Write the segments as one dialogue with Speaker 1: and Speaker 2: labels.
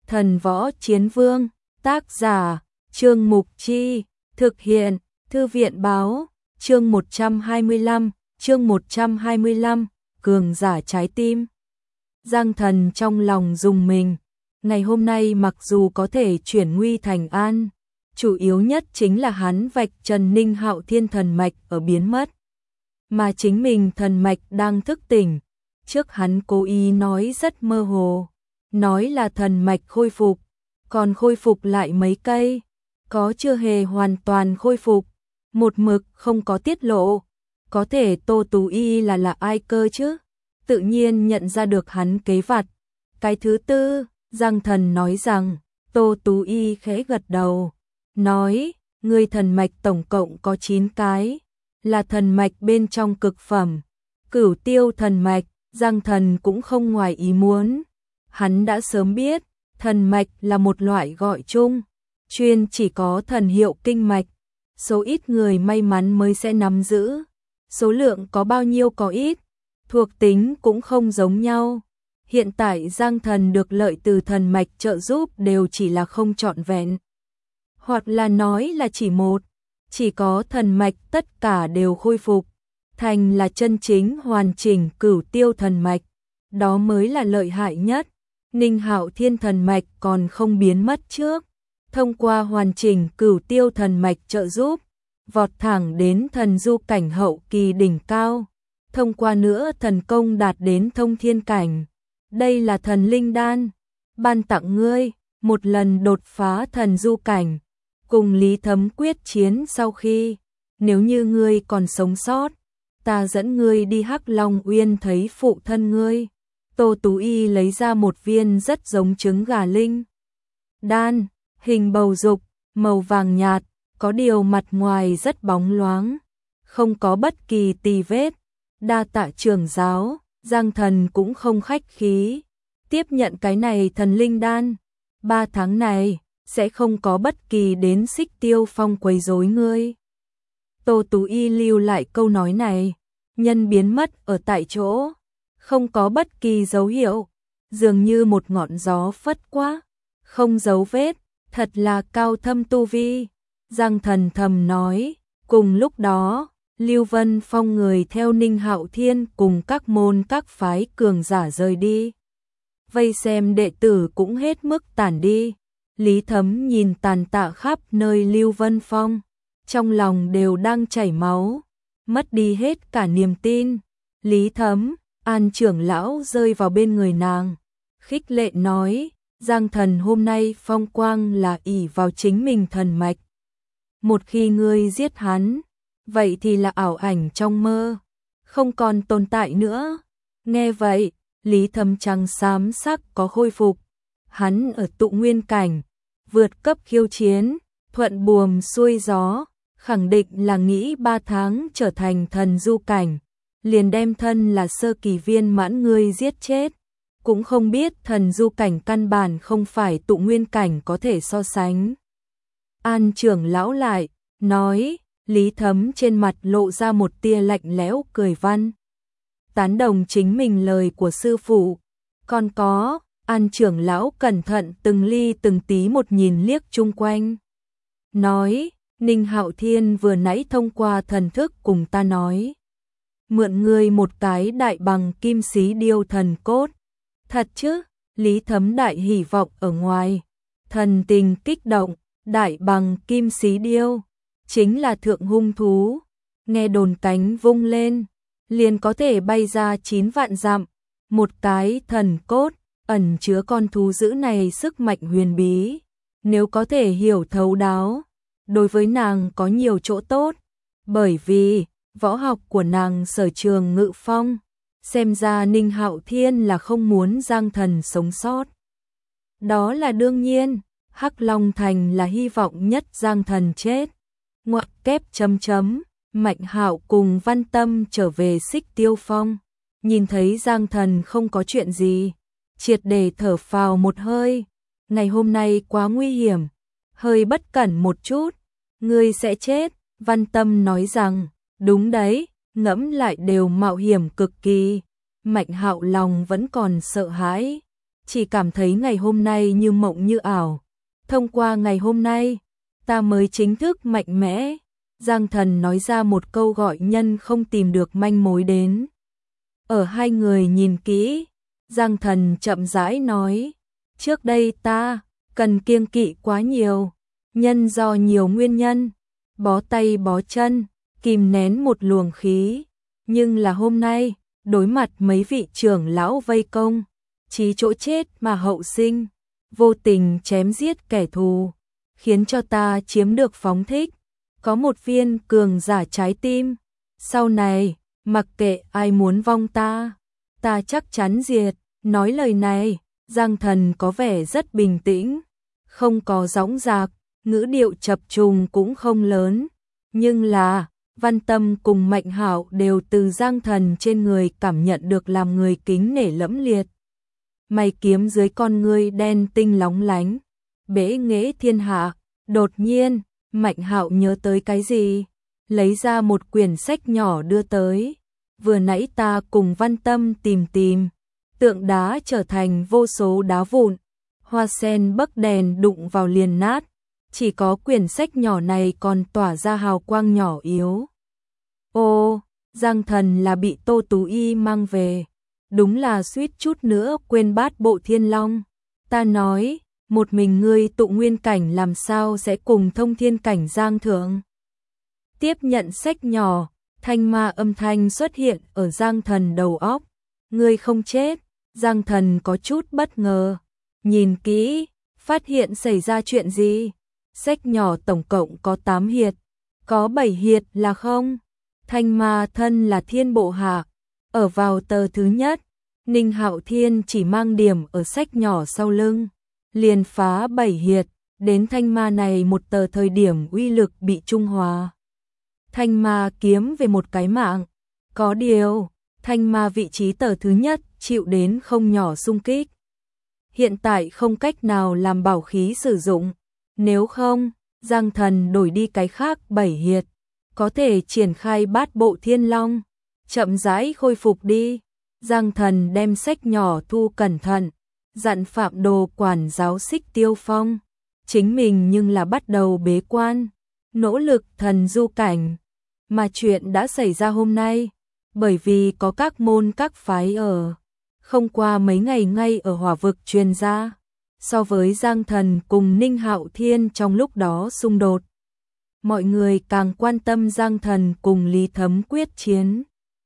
Speaker 1: Thần Võ Chiến Vương, tác giả, Trương Mục Chi, thực hiện, Thư viện Báo, chương 125, cường giả trái tim. Giang Thần trong lòng rùng mình, ngày hôm nay mặc dù có thể chuyển nguy thành an, chủ yếu nhất chính là hắn vạch trần Ninh Hạo Thiên thần mạch ở biến mất. Mà chính mình thần mạch đang thức tỉnh, trước hắn cố ý nói rất mơ hồ, nói là thần mạch khôi phục, còn khôi phục lại mấy cây, có chưa hề hoàn toàn khôi phục, một mực không có tiết lộ, có thể Tô Tú Y là ai cơ chứ, tự nhiên nhận ra được hắn kế vặt. Cái thứ tư, Giang Thần nói rằng, Tô Tú Y khẽ gật đầu, nói, người thần mạch tổng cộng có 9 cái, là thần mạch bên trong cực phẩm, Cửu Tiêu thần mạch. Giang Thần cũng không ngoài ý muốn, hắn đã sớm biết, thần mạch là một loại gọi chung, chuyên chỉ có thần hiệu kinh mạch, số ít người may mắn mới sẽ nắm giữ, số lượng có bao nhiêu có ít, thuộc tính cũng không giống nhau. Hiện tại Giang Thần được lợi từ thần mạch trợ giúp đều chỉ là không trọn vẹn, hoặc là nói là chỉ có thần mạch tất cả đều khôi phục, thành là chân chính hoàn chỉnh Cửu Tiêu thần mạch, đó mới là lợi hại nhất. Ninh Hạo Thiên thần mạch còn không biến mất trước, thông qua hoàn chỉnh Cửu Tiêu thần mạch trợ giúp, vọt thẳng đến thần du cảnh hậu kỳ đỉnh cao, thông qua nữa thần công đạt đến thông thiên cảnh. Đây là thần linh đan, ban tặng ngươi, một lần đột phá thần du cảnh, cùng Lý Thấm quyết chiến sau khi, nếu như ngươi còn sống sót, ta dẫn ngươi đi Hắc Long Uyên thấy phụ thân ngươi. Tô Tú Y lấy ra một viên rất giống trứng gà linh đan, hình bầu dục, màu vàng nhạt, có điều mặt ngoài rất bóng loáng, không có bất kỳ tì vết. Đa tạ trưởng giáo. Giang Thần cũng không khách khí, tiếp nhận cái này thần linh đan, 3 tháng này sẽ không có bất kỳ đến Xích Tiêu Phong quấy rối ngươi. Tô Tú Y lưu lại câu nói này, nhân biến mất ở tại chỗ, không có bất kỳ dấu hiệu, dường như một ngọn gió phất qua, không dấu vết, thật là cao thâm tu vi. Giang Thần thầm nói. Cùng lúc đó, Lưu Vân Phong người theo Ninh Hạo Thiên cùng các môn các phái cường giả rời đi, vây xem đệ tử cũng hết mức tản đi. Lý Thấm nhìn tàn tạ khắp nơi Lưu Vân Phong, trong lòng đều đang chảy máu, mất đi hết cả niềm tin. Lý Thấm, An trưởng lão rơi vào bên người nàng, khích lệ nói, Giang Thần hôm nay phong quang là ỷ vào chính mình thần mạch, một khi ngươi giết hắn, vậy thì là ảo ảnh trong mơ, không còn tồn tại nữa. Nghe vậy, Lý Thấm trắng xám sắc có khôi phục, hắn ở tụ nguyên cảnh, vượt cấp khiêu chiến, thuận buồm xuôi gió, khẳng định là nghĩ 3 tháng trở thành thần du cảnh, liền đem thân là sơ kỳ viên mãn ngươi giết chết, cũng không biết thần du cảnh căn bản không phải tụ nguyên cảnh có thể so sánh. An trưởng lão lại nói. Lý Thấm trên mặt lộ ra một tia lạnh lẽo cười văn, tán đồng chính mình lời của sư phụ. Còn có, An trưởng lão cẩn thận từng ly từng tí một nhìn liếc chung quanh, nói, Ninh Hạo Thiên vừa nãy thông qua thần thức cùng ta nói, mượn ngươi một cái đại bằng kim xí điêu thần cốt. Thật chứ? Lý Thấm đại hỉ vọng ở ngoài, thần tình kích động. Đại bằng kim xí điêu chính là thượng hung thú, nghe đồn cánh vung lên liền có thể bay ra 9 vạn dặm, một cái thần cốt ẩn chứa con thú dữ này sức mạnh huyền bí, nếu có thể hiểu thấu đáo, đối với nàng có nhiều chỗ tốt, bởi vì võ học của nàng sở trường ngự phong, xem ra Ninh Hạo Thiên là không muốn Giang Thần sống sót. Đó là đương nhiên, Hắc Long Thành là hy vọng nhất Giang Thần chết. Ngoặc kép chấm chấm, Mạnh Hạo cùng Văn Tâm trở về Xích Tiêu Phong, nhìn thấy Giang Thần không có chuyện gì, triệt để thở phào một hơi. Ngày hôm nay quá nguy hiểm, hơi bất cẩn một chút, ngươi sẽ chết. Văn Tâm nói rằng, đúng đấy, ngẫm lại đều mạo hiểm cực kỳ. Mạnh Hạo lòng vẫn còn sợ hãi, chỉ cảm thấy ngày hôm nay như mộng như ảo. Thông qua ngày hôm nay, ta mới chính thức mạnh mẽ. Giang Thần nói ra một câu gọi nhân không tìm được manh mối đến. Ở hai người nhìn kỹ, Giang Thần chậm rãi nói, trước đây ta cần kiêng kỵ quá nhiều, nhân do nhiều nguyên nhân, bó tay bó chân, kìm nén một luồng khí, nhưng là hôm nay, đối mặt mấy vị trưởng lão vây công, chí chỗ chết mà hậu sinh, vô tình chém giết kẻ thù, khiến cho ta chiếm được phóng thích, có một viên cường giả trái tim, sau này, mặc kệ ai muốn vong ta chắc chắn diệt. Nói lời này, Giang Thần có vẻ rất bình tĩnh, không có dõng dạc, ngữ điệu chập trùng cũng không lớn, nhưng là Văn Tâm cùng Mạnh Hạo đều từ Giang Thần trên người cảm nhận được làm người kính nể lẫm liệt. Mày kiếm dưới con ngươi đen tinh lóng lánh, bế nghệ thiên hạ. Đột nhiên, Mạnh Hạo nhớ tới cái gì, lấy ra một quyển sách nhỏ đưa tới. Vừa nãy ta cùng Văn Tâm tìm, tượng đá trở thành vô số đá vụn, hoa sen bấc đèn đụng vào liền nát, chỉ có quyển sách nhỏ này còn tỏa ra hào quang nhỏ yếu. Ô, Giang Thần là bị Tô Tú Y mang về, đúng là suýt chút nữa quên bát bộ thiên long. Ta nói, một mình ngươi tụ nguyên cảnh làm sao sẽ cùng thông thiên cảnh Giang Thượng. Tiếp nhận sách nhỏ, thanh ma âm thanh xuất hiện ở Giang Thần đầu óc. Ngươi không chết. Giang Thần có chút bất ngờ, nhìn kỹ, phát hiện xảy ra chuyện gì. Sách nhỏ tổng cộng có 8 hiệt, có 7 hiệt là không. Thanh ma thân là thiên bộ hạ, ở vào tờ thứ nhất, Ninh Hạo Thiên chỉ mang điểm ở sách nhỏ sau lưng, liền phá 7 hiệt, đến thanh ma này một tờ thời điểm uy lực bị trung hòa. Thanh ma kiếm về một cái mạng, có điều, thanh ma vị trí tờ thứ nhất chịu đến không nhỏ xung kích. Hiện tại không cách nào làm bảo khí sử dụng, nếu không, Giang Thần đổi đi cái khác 7 hiệt, có thể triển khai bát bộ thiên long, chậm rãi khôi phục đi. Giang Thần đem sách nhỏ thu cẩn thận, dặn Phạm Đồ quản giáo Xích Tiêu Phong, chính mình nhưng là bắt đầu bế quan, nỗ lực thần du cảnh. Mà chuyện đã xảy ra hôm nay, bởi vì có các môn các phái ở, không qua mấy ngày ngay ở hỏa vực truyền ra, so với Giang Thần cùng Ninh Hạo Thiên trong lúc đó xung đột. Mọi người càng quan tâm Giang Thần cùng Lý Thấm quyết chiến.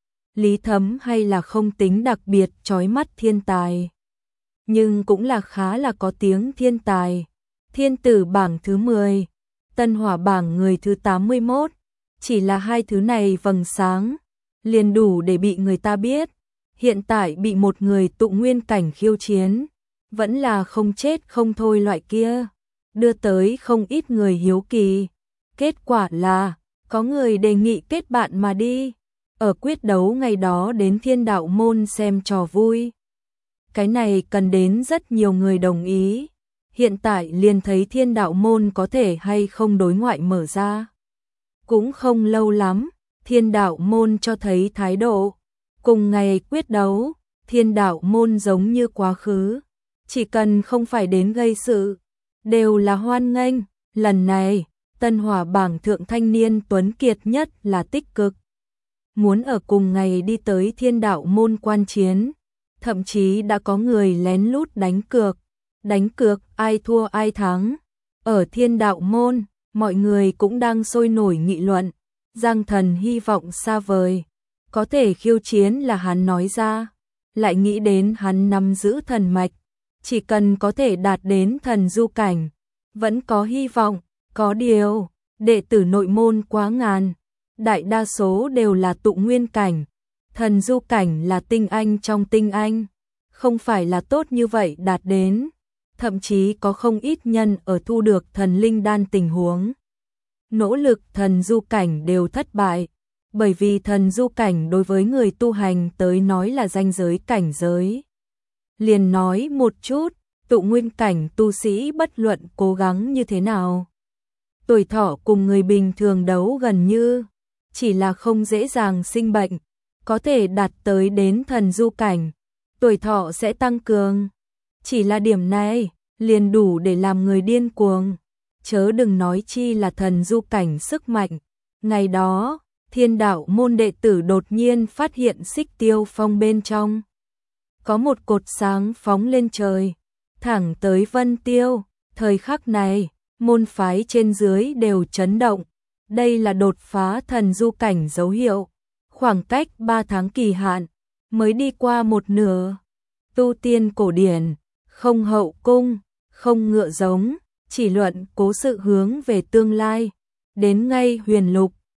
Speaker 1: Lý Thấm hay là không tính đặc biệt chói mắt thiên tài, nhưng cũng là khá là có tiếng thiên tài. Thiên tử bảng thứ 10, Tân Hỏa bảng người thứ 81, chỉ là hai thứ này vầng sáng, liền đủ để bị người ta biết. Hiện tại bị một người tụ nguyên cảnh khiêu chiến, vẫn là không chết không thôi loại kia, đưa tới không ít người hiếu kỳ. Kết quả là, có người đề nghị kết bạn mà đi, ở quyết đấu ngày đó đến Thiên Đạo Môn xem trò vui. Cái này cần đến rất nhiều người đồng ý, hiện tại liền thấy Thiên Đạo Môn có thể hay không đối ngoại mở ra. Cũng không lâu lắm, Thiên Đạo Môn cho thấy thái độ. Cùng ngày quyết đấu, Thiên Đạo Môn giống như quá khứ, chỉ cần không phải đến gây sự, đều là hoan nghênh. Lần này, Tân Hỏa bảng thượng thanh niên tuấn kiệt nhất là tích cực, muốn ở cùng ngày đi tới Thiên Đạo Môn quan chiến, thậm chí đã có người lén lút đánh cược ai thua ai thắng. Ở Thiên Đạo Môn, mọi người cũng đang sôi nổi nghị luận, Giang Thần hy vọng xa vời, có thể khiêu chiến là hắn nói ra, lại nghĩ đến hắn nắm giữ thần mạch, chỉ cần có thể đạt đến thần du cảnh, vẫn có hy vọng. Có điều, đệ tử nội môn quá ngàn, đại đa số đều là tụ nguyên cảnh, thần du cảnh là tinh anh trong tinh anh, không phải là tốt như vậy đạt đến, thậm chí có không ít nhân ở thu được thần linh đan tình huống. Nỗ lực thần du cảnh đều thất bại, bởi vì thần du cảnh đối với người tu hành tới nói là ranh giới cảnh giới. Liền nói một chút, tụ nguyên cảnh tu sĩ bất luận cố gắng như thế nào, tuổi thọ cùng người bình thường đấu gần như, chỉ là không dễ dàng sinh bệnh, có thể đạt tới đến thần du cảnh, tuổi thọ sẽ tăng cường. Chỉ là điểm này, liền đủ để làm người điên cuồng. Chớ đừng nói chi là thần du cảnh sức mạnh. Ngày đó, Thiên Đạo môn đệ tử đột nhiên phát hiện Xích Tiêu Phong bên trong. Có một cột sáng phóng lên trời, thẳng tới Vân Tiêu. Thời khắc này, môn phái trên dưới đều chấn động. Đây là đột phá thần du cảnh dấu hiệu. Khoảng cách 3 tháng kỳ hạn, mới đi qua một nửa. Tu tiên cổ điển, không hậu cung, không ngựa giống, chỉ luận cố sự hướng về tương lai. Đến ngay huyền lục,